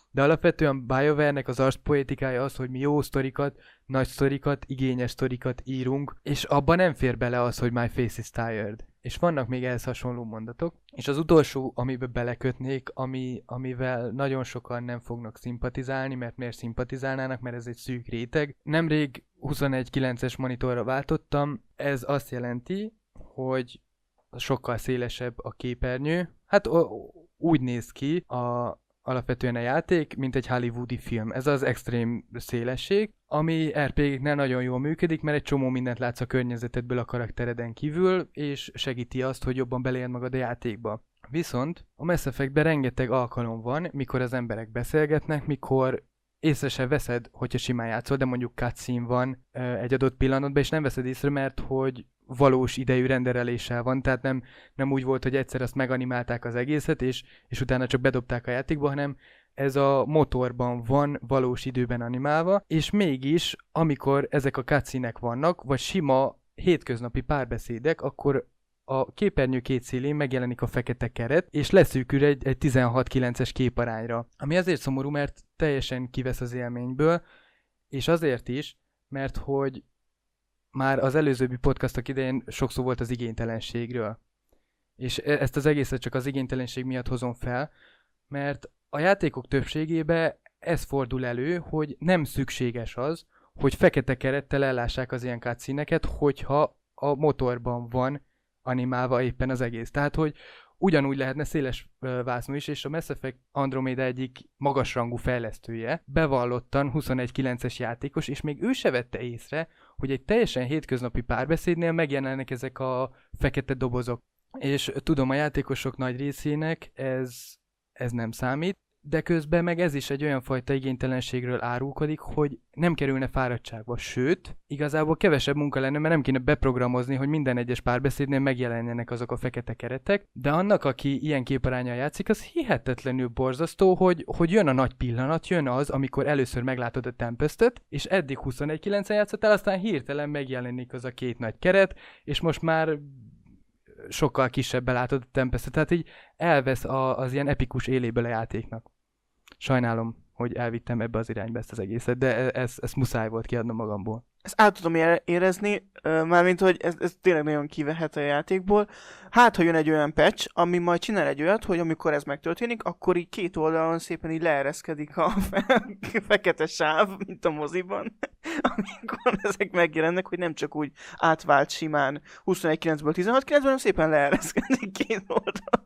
De alapvetően BioWare-nek az arcpoétikája az, hogy mi jó sztorikat, nagy sztorikat, igényes sztorikat írunk, és abban nem fér bele az, hogy my face is tired. És vannak még ehhez hasonló mondatok. És az utolsó, amiben belekötnék, ami, amivel nagyon sokan nem fognak szimpatizálni, mert miért szimpatizálnának, mert ez egy szűk réteg. Nemrég huszonegy kilences monitorra váltottam, ez azt jelenti, hogy sokkal szélesebb a képernyő. Hát o- úgy néz ki a, alapvetően a játék, mint egy hollywoodi film. Ez az extrém szélesség, ami er pé gé-knél nagyon jól működik, mert egy csomó mindent látsz a környezetedből a karaktereden kívül, és segíti azt, hogy jobban beleélj magad a játékba. Viszont a Mass Effectben rengeteg alkalom van, mikor az emberek beszélgetnek, mikor észre se veszed, hogyha simán játszol, de mondjuk cutscene van egy adott pillanatban, és nem veszed észre, mert hogy valós idejű rendereléssel van, tehát nem, nem úgy volt, hogy egyszer azt meganimálták az egészet, és, és utána csak bedobták a játékba, hanem ez a motorban van valós időben animálva, és mégis, amikor ezek a cutscene-ek vannak, vagy sima hétköznapi párbeszédek, akkor a képernyő két szélén megjelenik a fekete keret, és leszűkül egy, egy tizenhat kilences képarányra. Ami azért szomorú, mert teljesen kivesz az élményből, és azért is, mert hogy már az előzőbbi podcastok idején sok szó volt az igénytelenségről. És ezt az egészet csak az igénytelenség miatt hozom fel, mert a játékok többségében ez fordul elő, hogy nem szükséges az, hogy fekete kerettel ellássák az ilyen cutscene-eket, hogyha a motorban van animálva éppen az egész. Tehát, hogy ugyanúgy lehetne széles vásznon is, és a Mass Effect Andromeda egyik magasrangú fejlesztője, bevallottan huszonegy kilences játékos, és még ő se vette észre, hogy egy teljesen hétköznapi párbeszédnél megjelennek ezek a fekete dobozok. És tudom, a játékosok nagy részének ez, ez nem számít, de közben meg ez is egy olyan fajta igénytelenségről árulkodik, hogy nem kerülne fáradtságba. Sőt, igazából kevesebb munka lenne, mert nem kéne beprogramozni, hogy minden egyes párbeszédnél megjelenjenek azok a fekete keretek, de annak, aki ilyen képaránnyal játszik, az hihetetlenül borzasztó, hogy, hogy jön a nagy pillanat, jön az, amikor először meglátod a Tempestet, és eddig huszonegy kilencen játszottál, aztán hirtelen megjelenik az a két nagy keret, és most már sokkal kisebben látod a Tempestet, tehát így elvesz a, az ilyen epikus éléből a játéknak. Sajnálom, hogy elvittem ebbe az irányba ezt az egészet, de ez, ez muszáj volt kiadnom magamból. Ezt át tudom érezni, mármint, hogy ez, ez tényleg nagyon kivehet a játékból. Hát, ha jön egy olyan patch, ami majd csinál egy olyat, hogy amikor ez megtörténik, akkor így két oldalon szépen így leereszkedik a fe- fekete sáv, mint a moziban, amikor ezek megjelennek, hogy nem csak úgy átvált simán huszonegy kilencből tizenhat kilencben, hanem szépen leereszkedik két oldalon.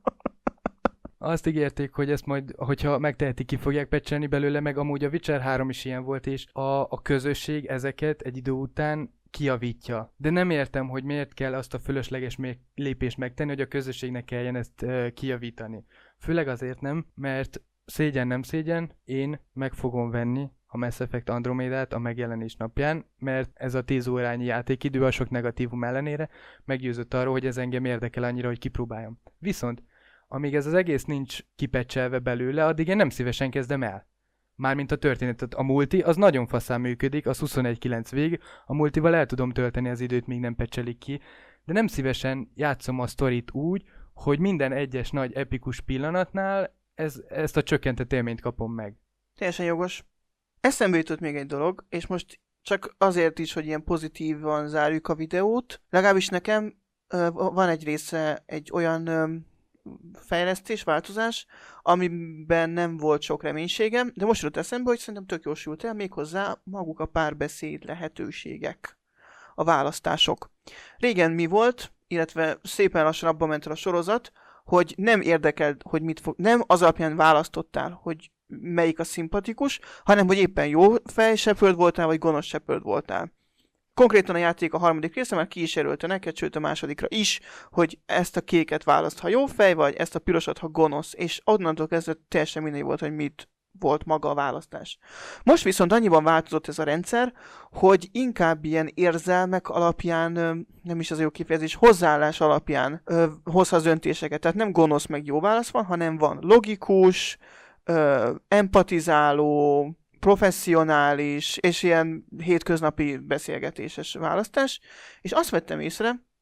Azt ígérték, hogy ezt majd, hogyha megtehetik, ki fogják patchelni belőle, meg amúgy a Witcher három is ilyen volt, és a, a közösség ezeket egy idő után kijavítja. De nem értem, hogy miért kell azt a fölösleges lépést megtenni, hogy a közösségnek kelljen ezt uh, kijavítani. Főleg azért nem, mert szégyen nem szégyen, én meg fogom venni a Mass Effect Andromedát a megjelenés napján, mert ez a tíz órányi játékidő a sok negatívum ellenére meggyőzött arról, hogy ez engem érdekel annyira, hogy kipróbáljam. Viszont amíg ez az egész nincs kipecselve belőle, addig én nem szívesen kezdem el. Mármint a történetet. A multi az nagyon faszán működik, az huszonegy kilenc vég, a multival el tudom tölteni az időt, míg nem pecselik ki, de nem szívesen játszom a sztorit úgy, hogy minden egyes nagy epikus pillanatnál ez, ezt a csökkentett élményt kapom meg. Teljesen jogos. Eszembe jutott még egy dolog, és most csak azért is, hogy ilyen pozitívan zárjuk a videót. Legalábbis nekem ö, van egy része egy olyan ö, fejlesztés, változás, amiben nem volt sok reménységem, de most jutott eszembe, hogy szerintem tök jól sült el, méghozzá maguk a párbeszéd lehetőségek, a választások. Régen mi volt, illetve szépen lassan abban ment el a sorozat, hogy nem érdekel, hogy mit fog, nem az alapján választottál, hogy melyik a szimpatikus, hanem hogy éppen jó fej Shepard voltál, vagy gonosz Shepard voltál. Konkrétan a játék a harmadik része már ki is jelölte neked, sőt a másodikra is, hogy ezt a kéket választ, ha jó fej vagy, ezt a pirosat, ha gonosz, és onnantól kezdve teljesen mindegy volt, hogy mit volt maga a választás. Most viszont annyiban változott ez a rendszer, hogy inkább ilyen érzelmek alapján, nem is az jó kifejezés, hozzáállás alapján ö, hozza az döntéseket. Tehát nem gonosz meg jó válasz van, hanem van logikus, ö, empatizáló, professzionális és ilyen hétköznapi beszélgetéses választás, és azt vettem észre,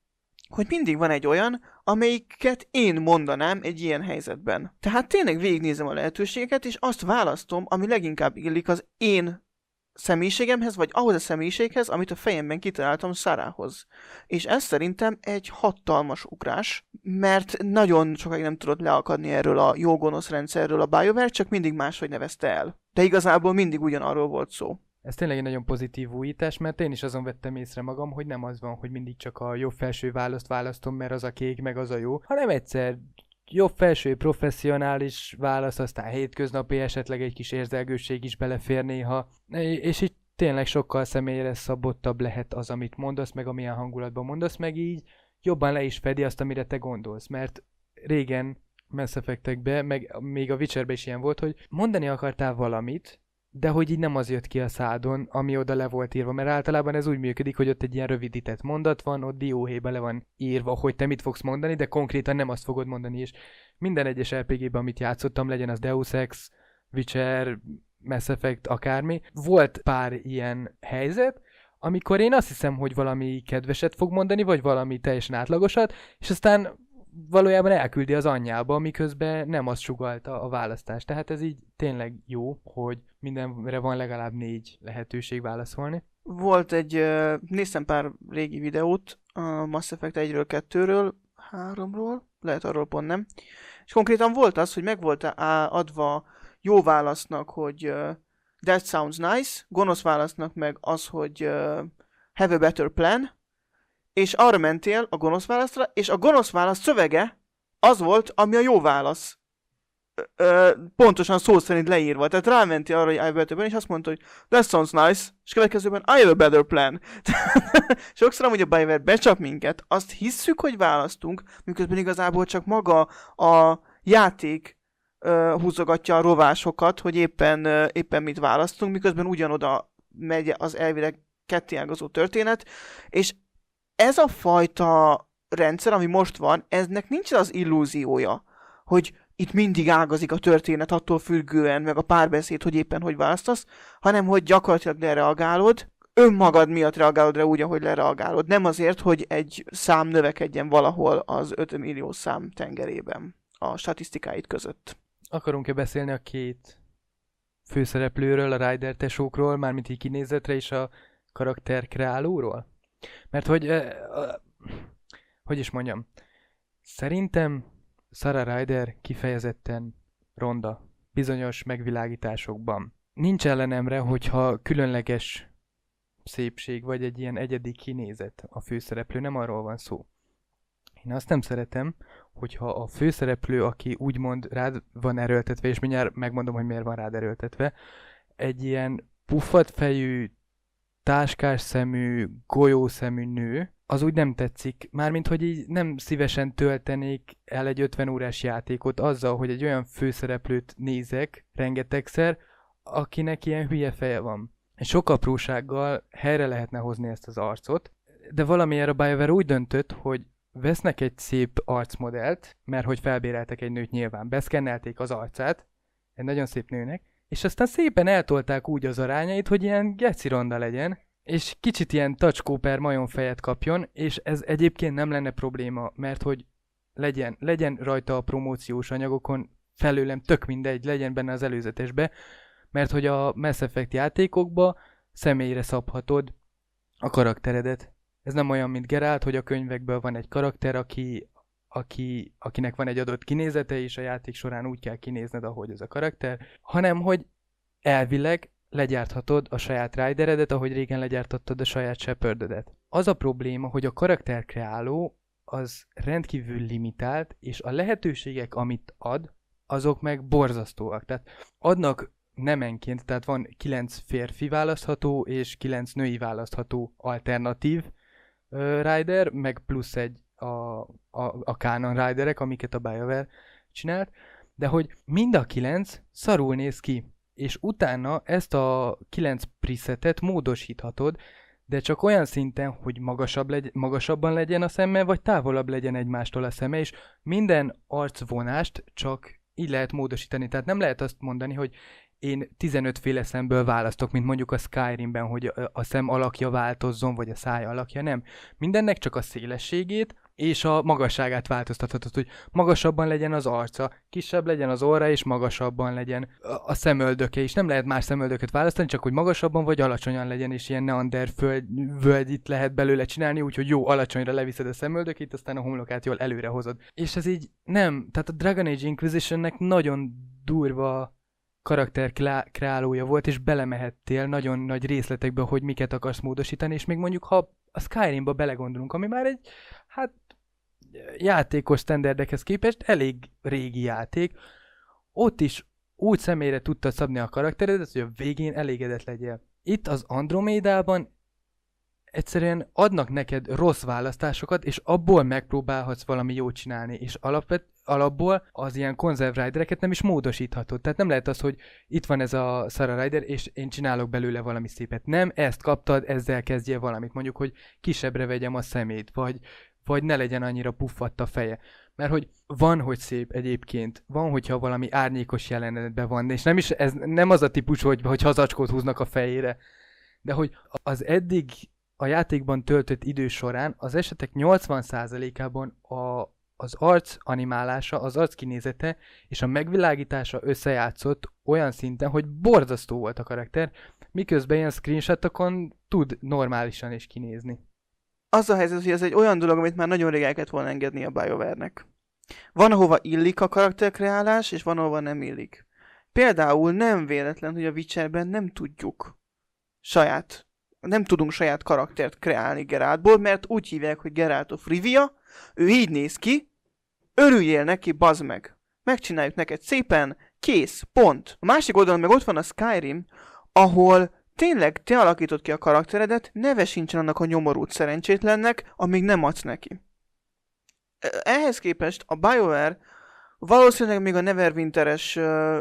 hogy mindig van egy olyan, amelyiket én mondanám egy ilyen helyzetben. Tehát tényleg végignézem a lehetőségeket, és azt választom, ami leginkább illik az én személyiségemhez, vagy ahhoz a személyiséghez, amit a fejemben kitaláltam Sarahhoz. És ez szerintem egy hatalmas ugrás, mert nagyon sokáig nem tudott leakadni erről a jó-gonosz rendszerről a BioWare, csak mindig máshogy nevezte el. De igazából mindig ugyanarról volt szó. Ez tényleg egy nagyon pozitív újítás, mert én is azon vettem észre magam, hogy nem az van, hogy mindig csak a jobb felső választ választom, mert az a kék, meg az a jó, hanem egyszer jobb felső professzionális válasz, aztán hétköznapi, esetleg egy kis érzelgőség is belefér néha, és így tényleg sokkal személyre szabottabb lehet az, amit mondasz, meg amilyen hangulatban mondasz, meg így jobban le is fedi azt, amire te gondolsz, mert régen Mass Effect-ekbe, meg még a Witcherbe is ilyen volt, hogy mondani akartál valamit, de hogy így nem az jött ki a szádon, ami oda le volt írva, mert általában ez úgy működik, hogy ott egy ilyen rövidített mondat van, ott dióhéjban le van írva, hogy te mit fogsz mondani, de konkrétan nem azt fogod mondani, és minden egyes er pé gében, amit játszottam, legyen az Deus Ex, Witcher, Mass Effect, akármi, volt pár ilyen helyzet, amikor én azt hiszem, hogy valami kedveset fog mondani, vagy valami teljesen átlagosat, és aztán valójában elküldi az anyjába, miközben nem azt sugallta a választást. Tehát ez így tényleg jó, hogy mindenre van legalább négy lehetőség válaszolni. Volt egy, néztem pár régi videót a Mass Effect egyről, kettőről, háromról, lehet arról pont nem, és konkrétan volt az, hogy meg volt adva jó válasznak, hogy that sounds nice, gonosz válasznak meg az, hogy have a better plan, és arra mentél a gonosz válaszra, és a gonosz válasz szövege az volt, ami a jó válasz. Ö, pontosan szó szerint leírva. Tehát rámentél arra, hogy I have a better plan, és azt mondta, hogy that sounds nice, és következőben I have a better plan. Sokszor amúgy a BioWare becsap minket, azt hisszük, hogy választunk, miközben igazából csak maga a játék ö, húzogatja a rovásokat, hogy éppen, ö, éppen mit választunk, miközben ugyanoda megy az elvileg kettéágazó történet, és ez a fajta rendszer, ami most van, eznek nincs az illúziója, hogy itt mindig ágazik a történet attól függően, meg a párbeszéd, hogy éppen hogy választasz, hanem hogy gyakorlatilag lereagálod, önmagad miatt reagálod rá úgy, ahogy lereagálod. Nem azért, hogy egy szám növekedjen valahol az öt millió szám tengerében a statisztikáid között. Akarunk-e beszélni a két főszereplőről, a Ryder tesókról, mármint így kinézetre és a karakter kreálóról? Mert hogy, eh, eh, hogy is mondjam, szerintem Sarah Ryder kifejezetten ronda bizonyos megvilágításokban. Nincs ellenemre, hogyha különleges szépség vagy egy ilyen egyedi kinézet a főszereplő, nem arról van szó. Én azt nem szeretem, hogyha a főszereplő, aki úgymond rád van erőltetve, és mindjárt megmondom, hogy miért van rád erőltetve, egy ilyen puffat fejű, táskás szemű, golyószemű nő, az úgy nem tetszik. Mármint, hogy így nem szívesen töltenék el egy ötven órás játékot azzal, hogy egy olyan főszereplőt nézek rengetegszer, akinek ilyen hülye feje van. Sok aprósággal helyre lehetne hozni ezt az arcot, de valamiért a BioWare úgy döntött, hogy vesznek egy szép arcmodellt, mert hogy felbéreltek egy nőt nyilván, beszkennelték az arcát, egy nagyon szép nőnek, és aztán szépen eltolták úgy az arányait, hogy ilyen geci ronda legyen, és kicsit ilyen tacskó per majon fejet kapjon, és ez egyébként nem lenne probléma, mert hogy legyen, legyen rajta a promóciós anyagokon, felőlem tök mindegy, legyen benne az előzetesbe, mert hogy a Mass Effect játékokba személyre szabhatod a karakteredet. Ez nem olyan, mint Geralt, hogy a könyvekből van egy karakter, aki, aki, akinek van egy adott kinézete, és a játék során úgy kell kinézned, ahogy ez a karakter, hanem hogy elvileg legyárthatod a saját Ryderedet, ahogy régen legyártottad a saját Shepardedet. Az a probléma, hogy a karakterkreáló az rendkívül limitált, és a lehetőségek, amit ad, azok meg borzasztóak. Tehát adnak nemenként, tehát van kilenc férfi választható, és kilenc női választható alternatív uh, Rider, meg plusz egy a, a, a Canon Riderek, amiket a BioWare csinált, de hogy mind a kilenc szarul néz ki, és utána ezt a kilenc presetet módosíthatod, de csak olyan szinten, hogy magasabb legy- magasabban legyen a szeme, vagy távolabb legyen egymástól a szeme, és minden arcvonást csak így lehet módosítani. Tehát nem lehet azt mondani, hogy én tizenöt féle szemből választok, mint mondjuk a Skyrimben, hogy a szem alakja változzon, vagy a száj alakja, nem. Mindennek csak a szélességét, és a magasságát változtathatod, hogy magasabban legyen az arca, kisebb legyen az orra, és magasabban legyen a szemöldöke is. Nem lehet más szemöldöket választani, csak hogy magasabban vagy alacsonyan legyen, és ilyen neander völgyit lehet belőle csinálni, úgyhogy jó, alacsonyra leviszed a szemöldökét, aztán a homlokát jól előre hozod. És ez így nem, tehát a Dragon Age Inquisitionnek nagyon durva karakter kreálója volt, és belemehettél nagyon nagy részletekbe, hogy miket akarsz módosítani, és még mondjuk, ha a Skyrimba belegondolunk, ami már egy, hát, játékos standardekhez képest elég régi játék, ott is úgy személyre tudtad szabni a karakteredet, hogy a végén elégedett legyél. Itt az Andromédában egyszerűen adnak neked rossz választásokat, és abból megpróbálhatsz valami jót csinálni, és alapvet, alapból az ilyen Conserve Ridereket nem is módosíthatod. Tehát nem lehet az, hogy itt van ez a Sarah Rider, és én csinálok belőle valami szépet. Nem, ezt kaptad, ezzel kezdjél valamit. Mondjuk, hogy kisebbre vegyem a szemét, vagy, vagy ne legyen annyira puffadt a feje. Mert hogy van, hogy szép egyébként, van, hogyha valami árnyékos jelenetben van, és nem is, ez nem az a típus, hogy, hogy hazacskót húznak a fejére, de hogy az eddig a játékban töltött idő során az esetek nyolcvan százalékában a, az arc animálása, az arc kinézete és a megvilágítása összejátszott olyan szinten, hogy borzasztó volt a karakter, miközben ilyen screenshotokon tud normálisan is kinézni. Az a helyzet, hogy ez egy olyan dolog, amit már nagyon rég el kellett volna engedni a BioWare-nek. Van, ahova illik a karakterkreálás, és van, ahova nem illik. Például nem véletlen, hogy a Witcherben nem tudjuk saját nem tudunk saját karaktert kreálni Geraltból, mert úgy hívják, hogy Geralt of Rivia, ő így néz ki, örüljél neki, bazd meg. Megcsináljuk neked szépen, kész, pont. A másik oldalon meg ott van a Skyrim, ahol tényleg te alakítod ki a karakteredet, neve sincsen annak a nyomorult szerencsétlennek, amíg nem adsz neki. Ehhez képest a BioWare valószínűleg még a Neverwinteres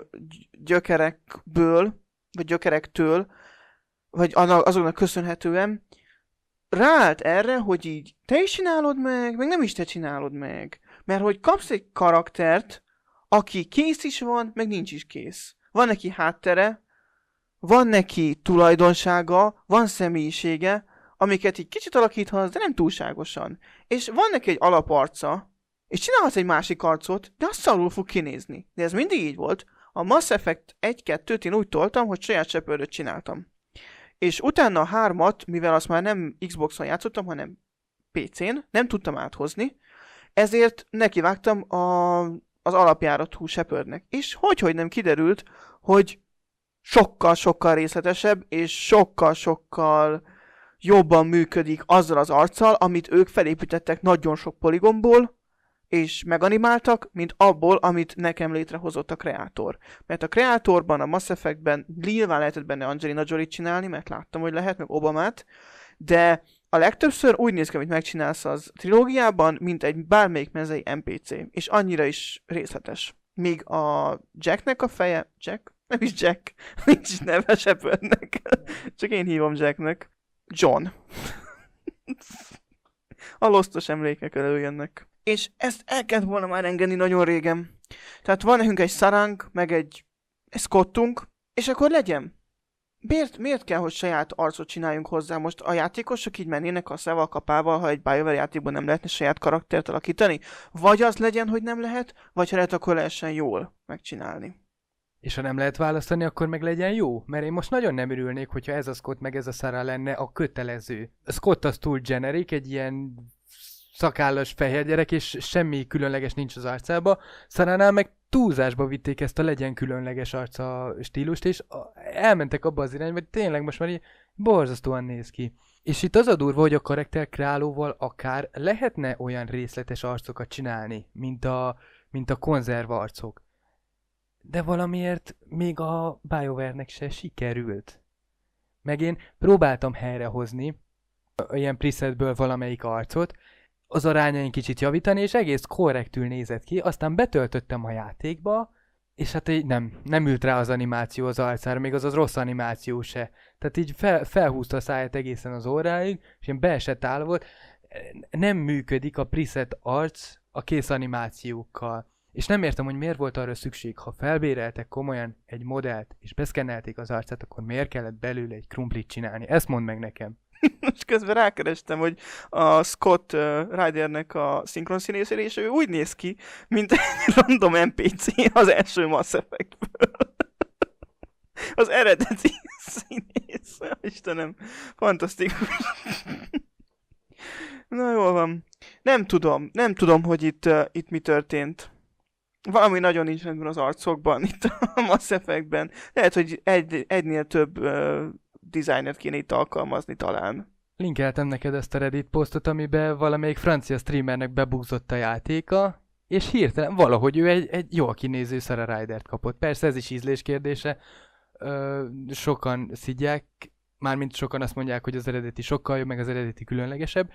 gyökerekből, vagy gyökerektől, vagy azoknak köszönhetően ráállt erre, hogy így te is csinálod meg, meg nem is te csinálod meg. Mert hogy kapsz egy karaktert, aki kész is van, meg nincs is kész. Van neki háttere, van neki tulajdonsága, van személyisége, amiket így kicsit alakíthatsz, de nem túlságosan. És van neki egy alaparca, és csinálhatsz egy másik arcot, de azt szarul fog kinézni. De ez mindig így volt. A Mass Effect egy-kettőt én úgy toltam, hogy saját Shepardot csináltam. És utána a hármat, mivel azt már nem Xboxon játszottam, hanem pé cén, nem tudtam áthozni, ezért nekivágtam a, az alapjáratú Shepardnek. És hogyhogy nem kiderült, hogy sokkal-sokkal részletesebb, és sokkal-sokkal jobban működik azzal az arccal, amit ők felépítettek nagyon sok poligomból, és meganimáltak, mint abból, amit nekem létrehozott a kreátor. Mert a kreátorban, a Mass Effectben nyilván lehetett benne Angelina Jolie-t csinálni, mert láttam, hogy lehet, meg Obamát, de a legtöbbször úgy néz ki, amit megcsinálsz az trilógiában, mint egy bármelyik mezei en pé cé, és annyira is részletes. Míg a Jacknek a feje, Jack? Nem is Jack, nincs is neve Shepardnek, csak én hívom Jacknek. John. A losztos emlékek előjönnek. És ezt el kellett volna már engedni nagyon régen. Tehát van nekünk egy szaránk, meg egy Scottunk, és akkor legyen. Miért, miért kell, hogy saját arcot csináljunk hozzá? Most a játékosok így mennének a szával kapával, ha egy BioWare játékban nem lehetne saját karaktert alakítani? Vagy az legyen, hogy nem lehet, vagy ha lehet, akkor lehessen jól megcsinálni. És ha nem lehet választani, akkor meg legyen jó. Mert én most nagyon nem örülnék, hogyha ez a Scott meg ez a Sarah lenne a kötelező. A Scott az túl generic, egy ilyen szakállas fehér gyerek, és semmi különleges nincs az arcába. Saránál meg túlzásba vitték ezt a legyen különleges arca stílust, és elmentek abba az irányba, hogy tényleg most már így borzasztóan néz ki. És itt az a durva, hogy a karakterkreálóval akár lehetne olyan részletes arcokat csinálni, mint a, mint a konzerv arcok. De valamiért még a BioWare-nek se sikerült. Meg én próbáltam helyrehozni ilyen presetből valamelyik arcot, az arányain kicsit javítani, és egész korrektül nézett ki, aztán betöltöttem a játékba, és hát így nem, nem ült rá az animáció az arcára, még az az rossz animáció se. Tehát így fel, felhúzta a száját egészen az óráig, és ilyen beesett áll volt. Nem működik a preset arc a kész animációkkal. És nem értem, hogy miért volt arra szükség, ha felbéreltek komolyan egy modellt, és beszkennelték az arcát, akkor miért kellett belőle egy krumplit csinálni? Ezt mondd meg nekem. Most közben rákerestem, hogy a Scott uh, Rydernek a szinkronszínészére, és ő úgy néz ki, mint egy random en pé cé az első Mass Effectből. Az eredeti színész. Istenem, fantasztikus. Na jól van. Nem tudom, nem tudom, hogy itt, uh, itt mi történt. Valami nagyon nincs rendben az arcokban, itt a Mass Effectben. Lehet, hogy egy, egynél több uh, designert kéne itt alkalmazni talán. Linkeltem neked ezt a Reddit posztot, amiben valamelyik francia streamernek bebugzott a játéka, és hirtelen valahogy ő egy, egy jól kinéző Sarah Rydert kapott. Persze ez is ízlés kérdése. Ö, sokan szidják, mármint sokan azt mondják, hogy az eredeti sokkal jobb, meg az eredeti különlegesebb.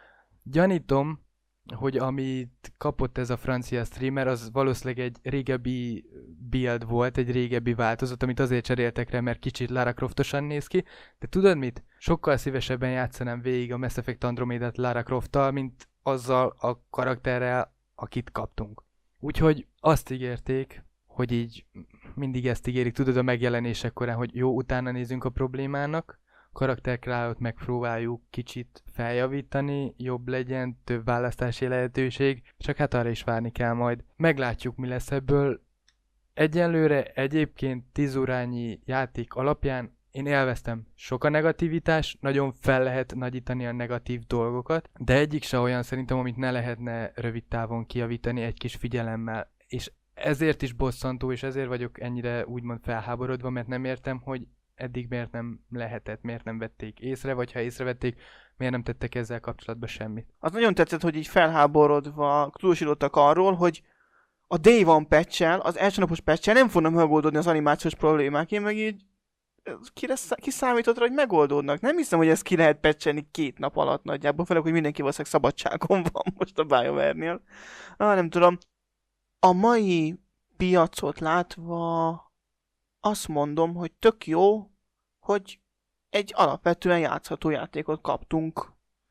Gyanítom, hogy amit kapott ez a francia streamer, az valószínűleg egy régebbi build volt, egy régebbi változat, amit azért cseréltek rá, mert kicsit Lara Croftosan néz ki. De tudod mit? Sokkal szívesebben játszanám végig a Mass Effect Andromedát Lara Crofttal, mint azzal a karakterrel, akit kaptunk. Úgyhogy azt ígérték, hogy így mindig ezt ígérik, tudod, a megjelenések korán, hogy jó, utána nézünk a problémának, karakterkrálót megpróbáljuk kicsit feljavítani, jobb legyen, több választási lehetőség, csak hát arra is várni kell majd. Meglátjuk, mi lesz ebből. Egyenlőre egyébként tíz órányi játék alapján én élveztem. Sok a negativitás, nagyon fel lehet nagyítani a negatív dolgokat, de egyik se olyan szerintem, amit ne lehetne rövid távon kijavítani egy kis figyelemmel. És ezért is bosszantó, és ezért vagyok ennyire úgymond felháborodva, mert nem értem, hogy eddig miért nem lehetett, miért nem vették észre, vagy ha észrevették, miért nem tettek ezzel kapcsolatban semmit. Az nagyon tetszett, hogy így felháborodva tudósítottak arról, hogy a Day One patch-el, az első napos patch-el nem fognak megoldódni az animációs problémák. Én meg így kire, ki számított rá, hogy megoldódnak. Nem hiszem, hogy ezt ki lehet patchelni két nap alatt nagyjából, főleg, hogy mindenki valószínűleg szabadságon van most a BioWare-nél. Ah, nem tudom. A mai piacot látva azt mondom, hogy tök jó, hogy egy alapvetően játszható játékot kaptunk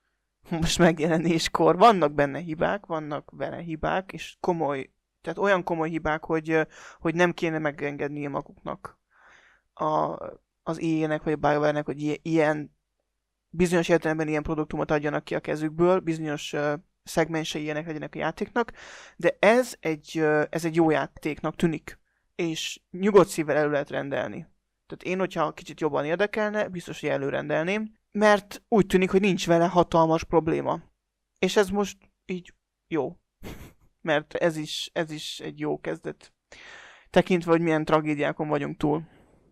most megjelenéskor. Vannak benne hibák, vannak vele hibák, és komoly, tehát olyan komoly hibák, hogy, hogy nem kéne megengednie maguknak a, az í á-nek vagy a BioWare-nek, hogy ilyen bizonyos értelemben ilyen produktumot adjanak ki a kezükből, bizonyos uh, szegmensei ilyenek legyenek a játéknak, de ez egy, uh, ez egy jó játéknak tűnik, és nyugodt szívvel elő lehet rendelni. Tehát én, hogyha kicsit jobban érdekelne, biztos, hogy előrendelném, mert úgy tűnik, hogy nincs vele hatalmas probléma. És ez most így jó. Mert ez is, ez is egy jó kezdet. Tekintve, hogy milyen tragédiákon vagyunk túl.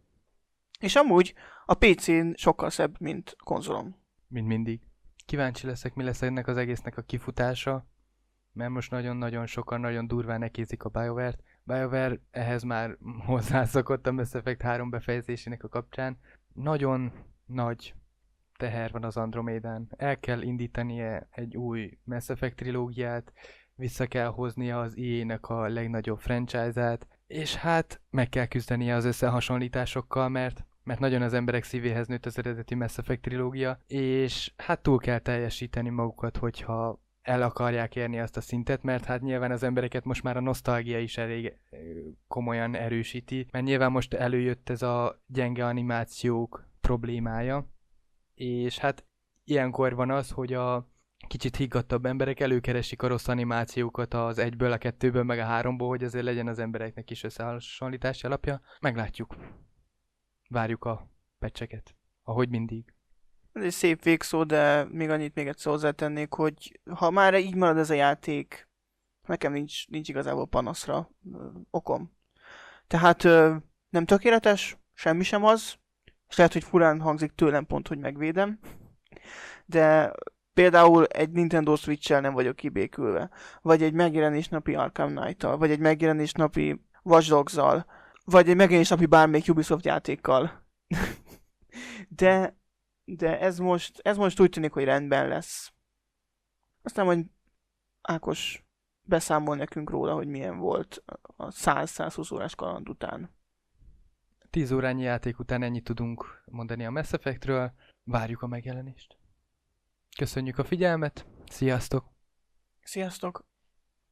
És amúgy a pé cén sokkal szebb, mint konzolom. Mint mindig. Kíváncsi leszek, mi lesz ennek az egésznek a kifutása, mert most nagyon-nagyon sokan nagyon durván nekézik a BioWare-t. BioWare ehhez már hozzászokott a Mass Effect három befejezésének a kapcsán. Nagyon nagy teher van az Andromédán. El kell indítania egy új Mass Effect trilógiát, vissza kell hoznia az í á-nek a legnagyobb franchise-át, és hát meg kell küzdenie az összehasonlításokkal, mert, mert nagyon az emberek szívéhez nőtt az eredeti Mass Effect trilógia, és hát túl kell teljesíteni magukat, hogyha el akarják érni azt a szintet, mert hát nyilván az embereket most már a nosztalgia is elég komolyan erősíti, mert nyilván most előjött ez a gyenge animációk problémája, és hát ilyenkor van az, hogy a kicsit higgadtabb emberek előkeresik a rossz animációkat az egyből, a kettőből, meg a háromból, hogy azért legyen az embereknek is összehasonlítási alapja. Meglátjuk. Várjuk a pecseket. Ahogy mindig. Ez egy szép végszó, de még annyit még egyszer hozzátennék, hogy ha már így marad ez a játék, nekem nincs, nincs igazából panaszra ö, okom. Tehát ö, nem tökéletes, semmi sem az, és lehet, hogy furán hangzik tőlem pont, hogy megvédem, de például egy Nintendo Switch-el nem vagyok kibékülve, vagy egy megjelenésnapi Arkham Knight-tal, vagy egy megjelenésnapi Watch Dogs-zal, vagy egy megjelenésnapi bármelyik Ubisoft játékkal. de, de ez most, ez most úgy tűnik, hogy rendben lesz. Aztán majd Ákos beszámol nekünk róla, hogy milyen volt a száz-százhúsz órás kaland után. tíz órányi játék után ennyit tudunk mondani a Mass Effectről. Várjuk a megjelenést. Köszönjük a figyelmet, sziasztok! Sziasztok!